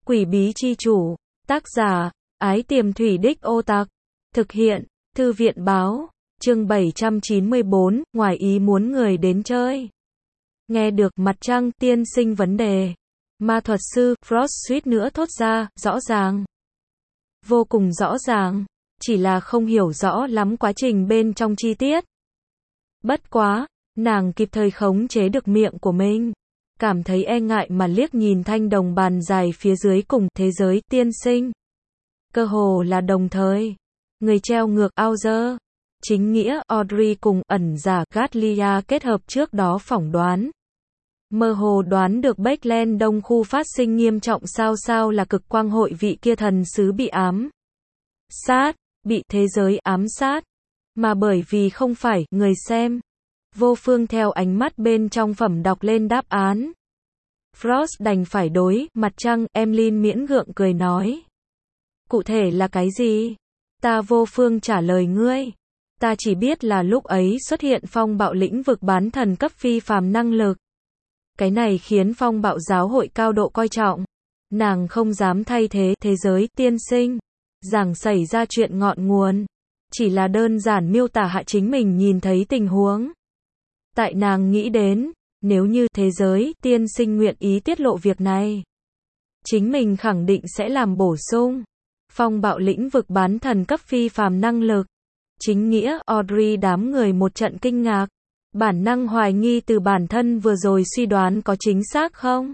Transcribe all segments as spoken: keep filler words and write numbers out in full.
Quỷ bí chi chủ. Tác giả, Ái Tiềm Thủy Đích Ô Tặc. Thực hiện, Thư viện báo. Chương bảy trăm chín mươi bốn, ngoài ý muốn người đến chơi. Nghe được mặt trăng tiên sinh vấn đề. Ma thuật sư, Frost suýt nữa thốt ra, rõ ràng. Vô cùng rõ ràng. Chỉ là không hiểu rõ lắm quá trình bên trong chi tiết. Bất quá, nàng kịp thời khống chế được miệng của mình. Cảm thấy e ngại mà liếc nhìn thanh đồng bàn dài phía dưới cùng thế giới tiên sinh. Cơ hồ là đồng thời. Người treo ngược Auger. Chính nghĩa Audrey cùng ẩn giả Gatlia kết hợp trước đó phỏng đoán. Mơ hồ đoán được Backland Đông khu phát sinh nghiêm trọng sao sao là cực quang hội vị kia thần sứ bị ám sát, bị thế giới ám sát. Mà bởi vì không phải người xem. Vô phương theo ánh mắt bên trong phẩm đọc lên đáp án. Frost đành phải đối mặt trăng Emlyn miễn gượng cười nói. Cụ thể là cái gì? Ta vô phương trả lời ngươi. Ta chỉ biết là lúc ấy xuất hiện phong bạo lĩnh vực bán thần cấp phi phàm năng lực. Cái này khiến phong bạo giáo hội cao độ coi trọng. Nàng không dám thay thế thế giới tiên sinh. Rằng xảy ra chuyện ngọn nguồn. Chỉ là đơn giản miêu tả hạ chính mình nhìn thấy tình huống. Tại nàng nghĩ đến, nếu như thế giới tiên sinh nguyện ý tiết lộ việc này. Chính mình khẳng định sẽ làm bổ sung. Phong bạo lĩnh vực bán thần cấp phi phàm năng lực. Chính nghĩa Audrey đám người một trận kinh ngạc. Bản năng hoài nghi từ bản thân vừa rồi suy đoán có chính xác không?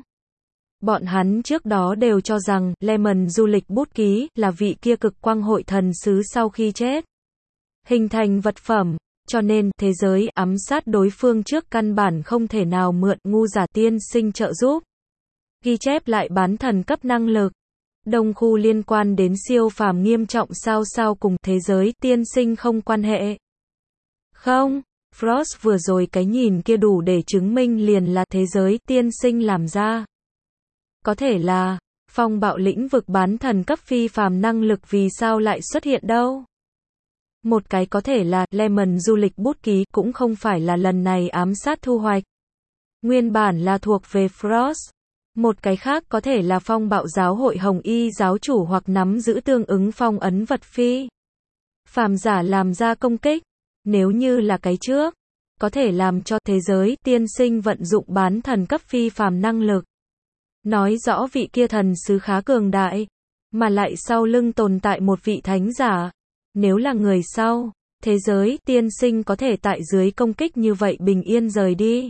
Bọn hắn trước đó đều cho rằng Lemon du lịch bút ký là vị kia cực quang hội thần sứ sau khi chết. Hình thành vật phẩm, cho nên thế giới ám sát đối phương trước căn bản không thể nào mượn ngu giả tiên sinh trợ giúp. Ghi chép lại bán thần cấp năng lực. Đông khu liên quan đến siêu phàm nghiêm trọng sao sao cùng thế giới tiên sinh không quan hệ. Không, Frost vừa rồi cái nhìn kia đủ để chứng minh liền là thế giới tiên sinh làm ra. Có thể là, phong bạo lĩnh vực bán thần cấp phi phàm năng lực vì sao lại xuất hiện đâu? Một cái có thể là Lemon du lịch bút ký cũng không phải là lần này ám sát thu hoạch. Nguyên bản là thuộc về Frost. Một cái khác có thể là phong bạo giáo hội hồng y giáo chủ hoặc nắm giữ tương ứng phong ấn vật phi phàm giả làm ra công kích. Nếu như là cái trước, có thể làm cho thế giới tiên sinh vận dụng bán thần cấp phi phàm năng lực. Nói rõ vị kia thần sứ khá cường đại, mà lại sau lưng tồn tại một vị thánh giả. Nếu là người sau, thế giới tiên sinh có thể tại dưới công kích như vậy bình yên rời đi.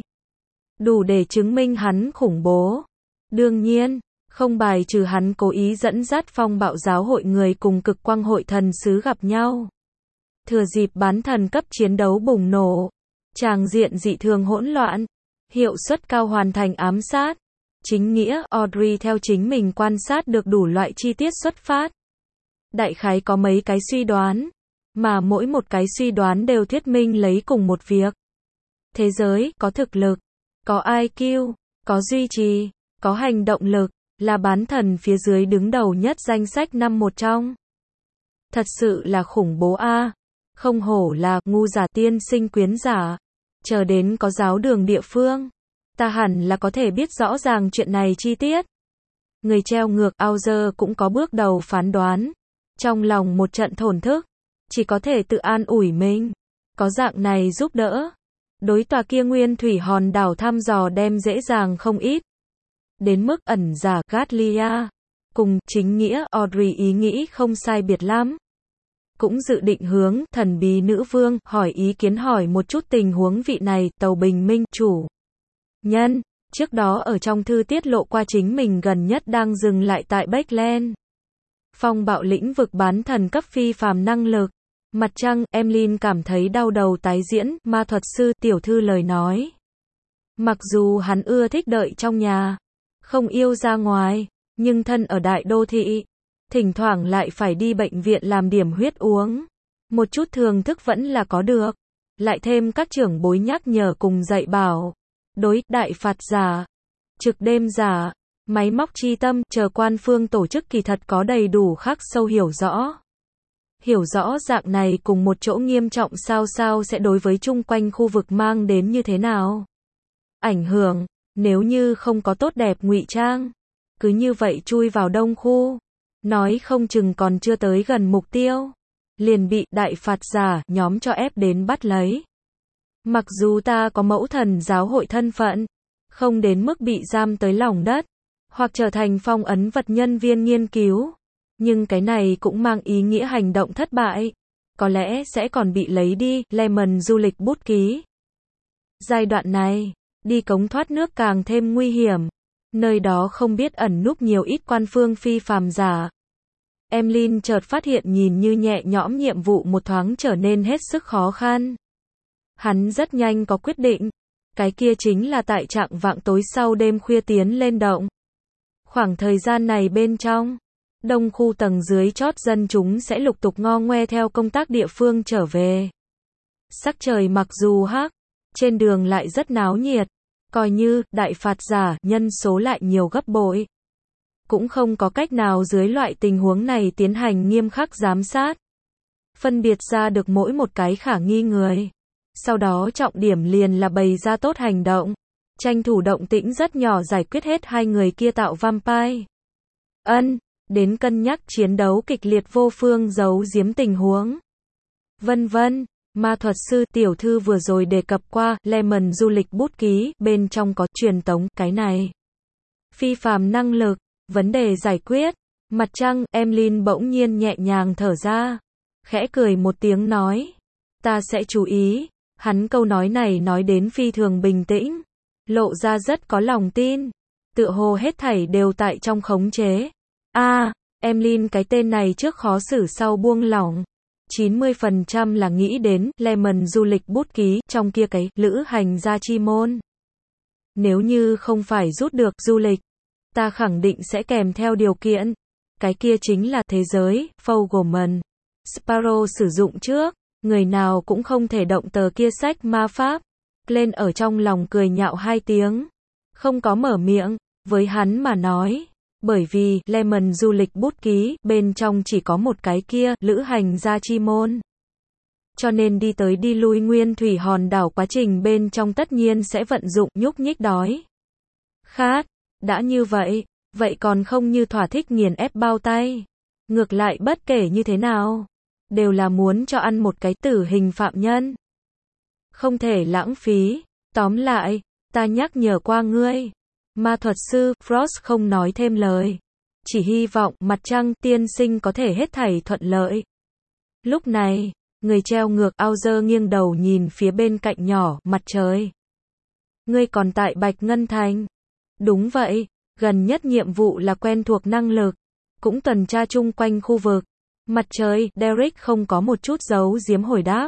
Đủ để chứng minh hắn khủng bố. Đương nhiên, không bài trừ hắn cố ý dẫn dắt phong bạo giáo hội người cùng cực quang hội thần sứ gặp nhau. Thừa dịp bán thần cấp chiến đấu bùng nổ. Tràng diện dị thường hỗn loạn. Hiệu suất cao hoàn thành ám sát. Chính nghĩa Audrey theo chính mình quan sát được đủ loại chi tiết xuất phát. Đại khái có mấy cái suy đoán. Mà mỗi một cái suy đoán đều thuyết minh lấy cùng một việc. Thế giới có thực lực. Có i kiu. Có duy trì. Có hành động lực, là bán thần phía dưới đứng đầu nhất danh sách năm một trong. Thật sự là khủng bố a. À. Không hổ là ngu giả tiên sinh quyến giả. Chờ đến có giáo đường địa phương. Ta hẳn là có thể biết rõ ràng chuyện này chi tiết. Người treo ngược Auger cũng có bước đầu phán đoán. Trong lòng một trận thổn thức. Chỉ có thể tự an ủi mình. Có dạng này giúp đỡ. Đối tòa kia nguyên thủy hòn đảo thăm dò đem dễ dàng không ít. Đến mức ẩn giả Gatlia, cùng chính nghĩa Audrey ý nghĩ không sai biệt lắm. Cũng dự định hướng thần bí nữ vương hỏi ý kiến hỏi một chút tình huống vị này tàu bình minh chủ nhân, trước đó ở trong thư tiết lộ qua chính mình gần nhất đang dừng lại tại Backland. Phong bạo lĩnh vực bán thần cấp phi phàm năng lực. Mặt trăng Emlyn cảm thấy đau đầu tái diễn ma thuật sư tiểu thư lời nói. Mặc dù hắn ưa thích đợi trong nhà. Không yêu ra ngoài, nhưng thân ở đại đô thị, thỉnh thoảng lại phải đi bệnh viện làm điểm huyết uống. Một chút thường thức vẫn là có được. Lại thêm các trưởng bối nhắc nhở cùng dạy bảo. Đối đại phạt giả, trực đêm giả, máy móc chi tâm chờ quan phương tổ chức kỳ thật có đầy đủ khắc sâu hiểu rõ. Hiểu rõ dạng này cùng một chỗ nghiêm trọng sao sao sẽ đối với chung quanh khu vực mang đến như thế nào. Ảnh hưởng. Nếu như không có tốt đẹp ngụy trang, cứ như vậy chui vào đông khu. Nói không chừng còn chưa tới gần mục tiêu. Liền bị đại phạt giả nhóm cho ép đến bắt lấy. Mặc dù ta có mẫu thần giáo hội thân phận, không đến mức bị giam tới lòng đất, hoặc trở thành phong ấn vật nhân viên nghiên cứu. Nhưng cái này cũng mang ý nghĩa hành động thất bại. Có lẽ sẽ còn bị lấy đi, Lemon du lịch bút ký. Giai đoạn này, đi cống thoát nước càng thêm nguy hiểm. Nơi đó không biết ẩn núp nhiều ít quan phương phi phàm giả. Emlyn chợt phát hiện nhìn như nhẹ nhõm nhiệm vụ một thoáng trở nên hết sức khó khăn. Hắn rất nhanh có quyết định. Cái kia chính là tại trạng vạng tối sau đêm khuya tiến lên động. Khoảng thời gian này bên trong, đông khu tầng dưới chót dân chúng sẽ lục tục ngo ngoe theo công tác địa phương trở về. Sắc trời mặc dù hắc, trên đường lại rất náo nhiệt, coi như đại phạt giả nhân số lại nhiều gấp bội. Cũng không có cách nào dưới loại tình huống này tiến hành nghiêm khắc giám sát. Phân biệt ra được mỗi một cái khả nghi người. Sau đó trọng điểm liền là bày ra tốt hành động. Tranh thủ động tĩnh rất nhỏ giải quyết hết hai người kia tạo vampire. Ân, đến cân nhắc chiến đấu kịch liệt vô phương giấu giếm tình huống. Vân vân, ma thuật sư tiểu thư vừa rồi đề cập qua, Lemon du lịch bút ký, bên trong có truyền tống, cái này. Phi phàm năng lực, vấn đề giải quyết. Mặt trăng, Emlyn bỗng nhiên nhẹ nhàng thở ra. Khẽ cười một tiếng nói. Ta sẽ chú ý. Hắn câu nói này nói đến phi thường bình tĩnh. Lộ ra rất có lòng tin. Tựa hồ hết thảy đều tại trong khống chế. A, à, Emlyn cái tên này trước khó xử sau buông lỏng. chín mươi phần trăm là nghĩ đến Lemon du lịch bút ký trong kia cái lữ hành gia chi môn. Nếu như không phải rút được du lịch, ta khẳng định sẽ kèm theo điều kiện. Cái kia chính là thế giới, Fogelman. Sparrow sử dụng trước, người nào cũng không thể động tờ kia sách ma pháp. Lên ở trong lòng cười nhạo hai tiếng. Không có mở miệng, với hắn mà nói. Bởi vì, Lemon du lịch bút ký, bên trong chỉ có một cái kia, lữ hành gia chi môn. Cho nên đi tới đi lui nguyên thủy hòn đảo quá trình bên trong tất nhiên sẽ vận dụng nhúc nhích đói. Khát, đã như vậy, vậy còn không như thỏa thích nghiền ép bao tay. Ngược lại bất kể như thế nào, đều là muốn cho ăn một cái tử hình phạm nhân. Không thể lãng phí, tóm lại, ta nhắc nhở qua ngươi. Ma thuật sư, Frost không nói thêm lời. Chỉ hy vọng, mặt trăng, tiên sinh có thể hết thảy thuận lợi. Lúc này, người treo ngược Auger nghiêng đầu nhìn phía bên cạnh nhỏ, mặt trời. Ngươi còn tại Bạch Ngân Thành. Đúng vậy, gần nhất nhiệm vụ là quen thuộc năng lực. Cũng tuần tra chung quanh khu vực. Mặt trời, Derek không có một chút giấu giếm hồi đáp.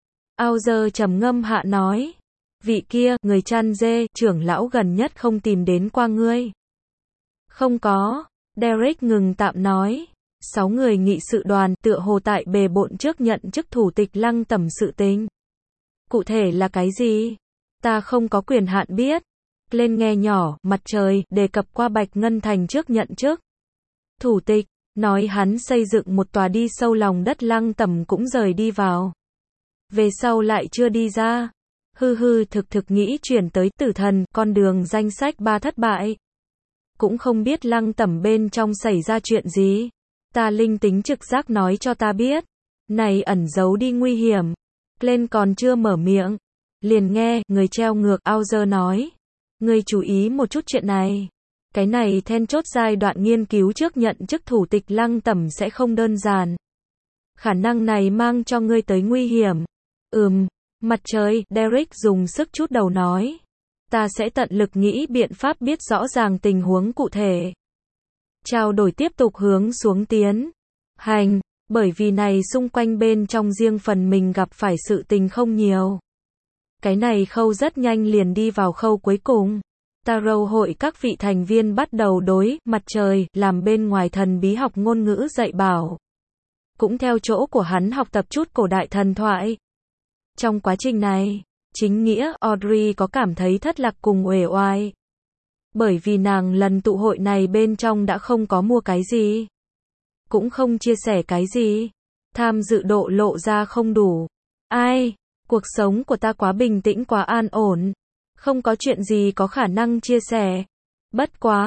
Auger trầm ngâm hạ nói. Vị kia, người chăn dê, trưởng lão gần nhất không tìm đến qua ngươi. Không có, Derek ngừng tạm nói. Sáu người nghị sự đoàn, tựa hồ tại bề bộn trước nhận chức thủ tịch Lăng Tẩm sự tình. Cụ thể là cái gì? Ta không có quyền hạn biết. Lên nghe nhỏ, mặt trời, đề cập qua Bạch Ngân Thành trước nhận chức. Thủ tịch, nói hắn xây dựng một tòa đi sâu lòng đất Lăng Tẩm cũng rời đi vào. Về sau lại chưa đi ra. Hư hư thực thực nghĩ chuyển tới tử thần, con đường danh sách ba thất bại. Cũng không biết Lăng Tẩm bên trong xảy ra chuyện gì. Ta linh tính trực giác nói cho ta biết. Này ẩn giấu đi nguy hiểm. Lên còn chưa mở miệng. Liền nghe, người treo ngược Auger nói. Ngươi chú ý một chút chuyện này. Cái này then chốt giai đoạn nghiên cứu trước nhận chức thủ tịch Lăng Tẩm sẽ không đơn giản. Khả năng này mang cho ngươi tới nguy hiểm. Ừm. Mặt trời, Derek dùng sức chút đầu nói. Ta sẽ tận lực nghĩ biện pháp biết rõ ràng tình huống cụ thể. Trao đổi tiếp tục hướng xuống tiến. Hành, bởi vì này xung quanh bên trong riêng phần mình gặp phải sự tình không nhiều. Cái này khâu rất nhanh liền đi vào khâu cuối cùng. Tarot hội các vị thành viên bắt đầu đối mặt trời làm bên ngoài thần bí học ngôn ngữ dạy bảo. Cũng theo chỗ của hắn học tập chút cổ đại thần thoại. Trong quá trình này, chính nghĩa Audrey có cảm thấy thất lạc cùng uể oai. Bởi vì nàng lần tụ hội này bên trong đã không có mua cái gì. Cũng không chia sẻ cái gì. Tham dự độ lộ ra không đủ. Ai? Cuộc sống của ta quá bình tĩnh quá an ổn. Không có chuyện gì có khả năng chia sẻ. Bất quá,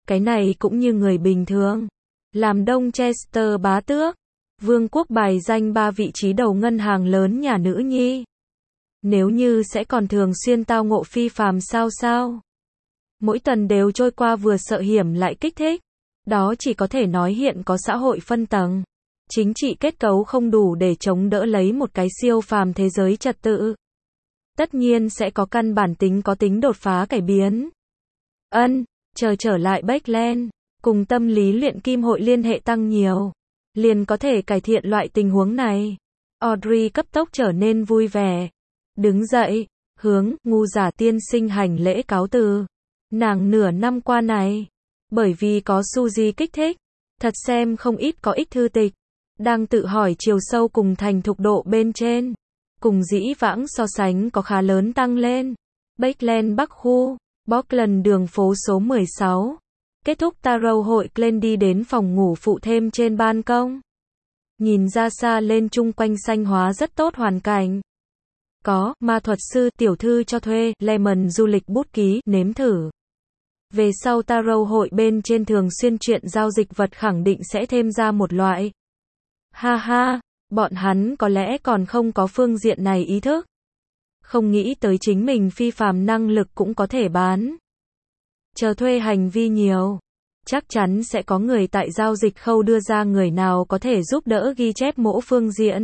Cái này cũng như người bình thường. Làm Đông Chester bá tước, vương quốc bài danh ba vị trí đầu ngân hàng lớn nhà nữ nhi. Nếu như sẽ còn thường xuyên tao ngộ phi phàm sao sao. Mỗi tuần đều trôi qua vừa sợ hiểm lại kích thích. Đó chỉ có thể nói hiện có xã hội phân tầng. Chính trị kết cấu không đủ để chống đỡ lấy một cái siêu phàm thế giới trật tự. Tất nhiên sẽ có căn bản tính có tính đột phá cải biến. Ân, chờ trở lại Backland, cùng tâm lý luyện kim hội liên hệ tăng nhiều, liền có thể cải thiện loại tình huống này. Audrey cấp tốc trở nên vui vẻ. Đứng dậy, hướng ngu giả tiên sinh hành lễ cáo từ. Nàng nửa năm qua này, bởi vì có Suzy kích thích, thật xem không ít có ích thư tịch, đang tự hỏi chiều sâu cùng thành thục độ bên trên, cùng dĩ vãng so sánh có khá lớn tăng lên. Backland Bắc khu, Bockland đường phố số mười sáu. Kết thúc tarot hội, Glenn đi đến phòng ngủ phụ thêm trên ban công. Nhìn ra xa lên chung quanh xanh hóa rất tốt hoàn cảnh. Có ma thuật sư tiểu thư cho thuê, Lemon du lịch bút ký, nếm thử. Về sau tarot hội bên trên thường xuyên chuyện giao dịch vật khẳng định sẽ thêm ra một loại. Ha ha, bọn hắn có lẽ còn không có phương diện này ý thức. Không nghĩ tới chính mình phi phàm năng lực cũng có thể bán. Chờ thuê hành vi nhiều, chắc chắn sẽ có người tại giao dịch khâu đưa ra người nào có thể giúp đỡ ghi chép mỗi phương diện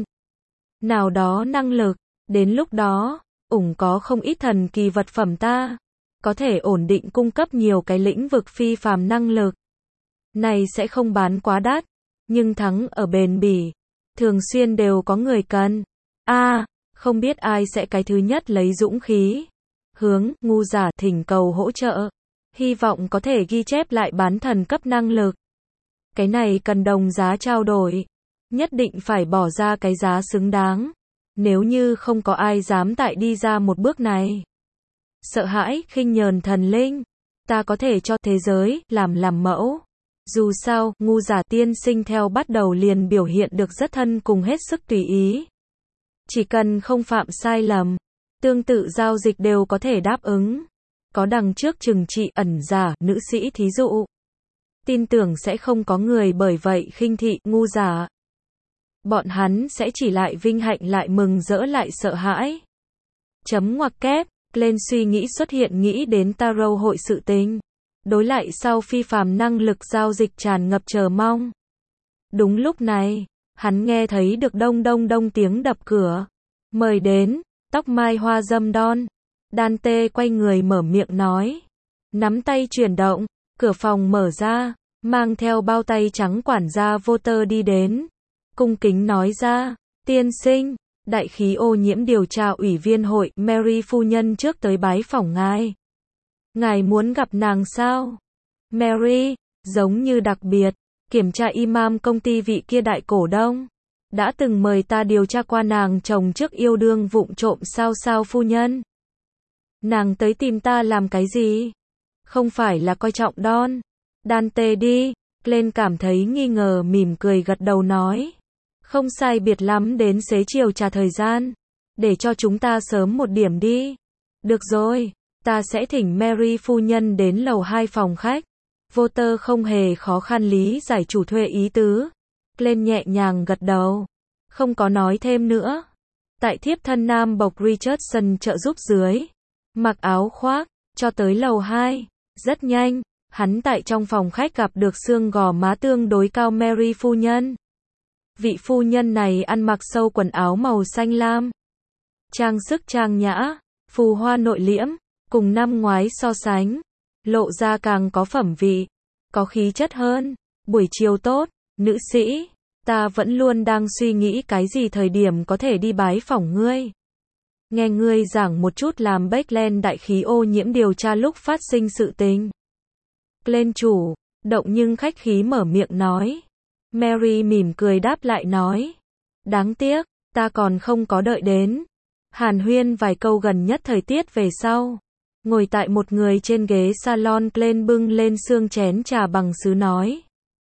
nào đó năng lực. Đến lúc đó, ủng có không ít thần kỳ vật phẩm ta, có thể ổn định cung cấp nhiều cái lĩnh vực phi phàm năng lực. Này sẽ không bán quá đắt, nhưng thắng ở bền bỉ, thường xuyên đều có người cần. A, à, không biết ai sẽ cái thứ nhất lấy dũng khí, hướng ngu giả thỉnh cầu hỗ trợ, hy vọng có thể ghi chép lại bán thần cấp năng lực. Cái này cần đồng giá trao đổi, nhất định phải bỏ ra cái giá xứng đáng. Nếu như không có ai dám tại đi ra một bước này, sợ hãi, khinh nhờn thần linh, ta có thể cho thế giới làm làm mẫu. Dù sao, ngu giả tiên sinh theo bắt đầu liền biểu hiện được rất thân cùng hết sức tùy ý. Chỉ cần không phạm sai lầm, tương tự giao dịch đều có thể đáp ứng. Có đằng trước trừng trị ẩn giả, nữ sĩ thí dụ. Tin tưởng sẽ không có người bởi vậy khinh thị ngu giả. Bọn hắn sẽ chỉ lại vinh hạnh lại mừng rỡ lại sợ hãi. Chấm ngoặc kép, lên suy nghĩ xuất hiện nghĩ đến tarot hội sự tình. Đối lại sau phi phàm năng lực giao dịch tràn ngập chờ mong. Đúng lúc này, hắn nghe thấy được đông đông đông tiếng đập cửa. Mời đến, tóc mai hoa dâm đon. Dante quay người mở miệng nói. Nắm tay chuyển động, cửa phòng mở ra, mang theo bao tay trắng quản gia Voter đi đến. Cung kính nói ra, tiên sinh, đại khí ô nhiễm điều tra ủy viên hội, Mary phu nhân trước tới bái phỏng ngài. Ngài muốn gặp nàng sao? Mary, giống như đặc biệt, kiểm tra imam công ty vị kia đại cổ đông. Đã từng mời ta điều tra qua nàng chồng trước yêu đương vụng trộm sao sao phu nhân. Nàng tới tìm ta làm cái gì? Không phải là coi trọng Don. Dante đi, lên cảm thấy nghi ngờ mỉm cười gật đầu nói. Không sai biệt lắm đến xế chiều trà thời gian. Để cho chúng ta sớm một điểm đi. Được rồi, ta sẽ thỉnh Mary phu nhân đến lầu hai phòng khách. Voter không hề khó khăn lý giải chủ thuê ý tứ. Lên nhẹ nhàng gật đầu. Không có nói thêm nữa. Tại thiếp thân nam bộc Richardson trợ giúp dưới. Mặc áo khoác, cho tới lầu hai. Rất nhanh, hắn tại trong phòng khách gặp được xương gò má tương đối cao Mary phu nhân. Vị phu nhân này ăn mặc sâu quần áo màu xanh lam. Trang sức trang nhã, phù hoa nội liễm, cùng năm ngoái so sánh. Lộ ra càng có phẩm vị, có khí chất hơn. Buổi chiều tốt, nữ sĩ. Ta vẫn luôn đang suy nghĩ cái gì thời điểm có thể đi bái phỏng ngươi. Nghe ngươi giảng một chút làm Backland đại khí ô nhiễm điều tra lúc phát sinh sự tình. Lên chủ, động nhưng khách khí mở miệng nói. Mary mỉm cười đáp lại nói. Đáng tiếc, ta còn không có đợi đến. Hàn huyên vài câu gần nhất thời tiết về sau. Ngồi tại một người trên ghế salon, lên bưng lên xương chén trà bằng sứ nói.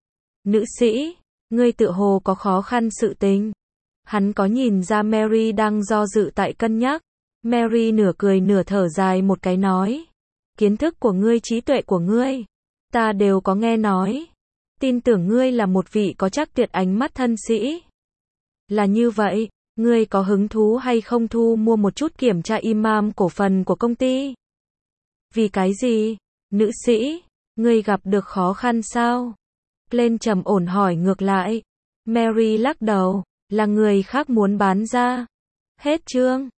Nữ sĩ, ngươi tựa hồ có khó khăn sự tình. Hắn có nhìn ra Mary đang do dự tại cân nhắc. Mary nửa cười nửa thở dài một cái nói. Kiến thức của ngươi, trí tuệ của ngươi. Ta đều có nghe nói. Tin tưởng ngươi là một vị có chắc tuyệt ánh mắt thân sĩ. Là như vậy, ngươi có hứng thú hay không thu mua một chút kiểm tra imam cổ phần của công ty? Vì cái gì? Nữ sĩ, ngươi gặp được khó khăn sao? Glenn trầm ổn hỏi ngược lại. Mary lắc đầu, là người khác muốn bán ra. Hết chương.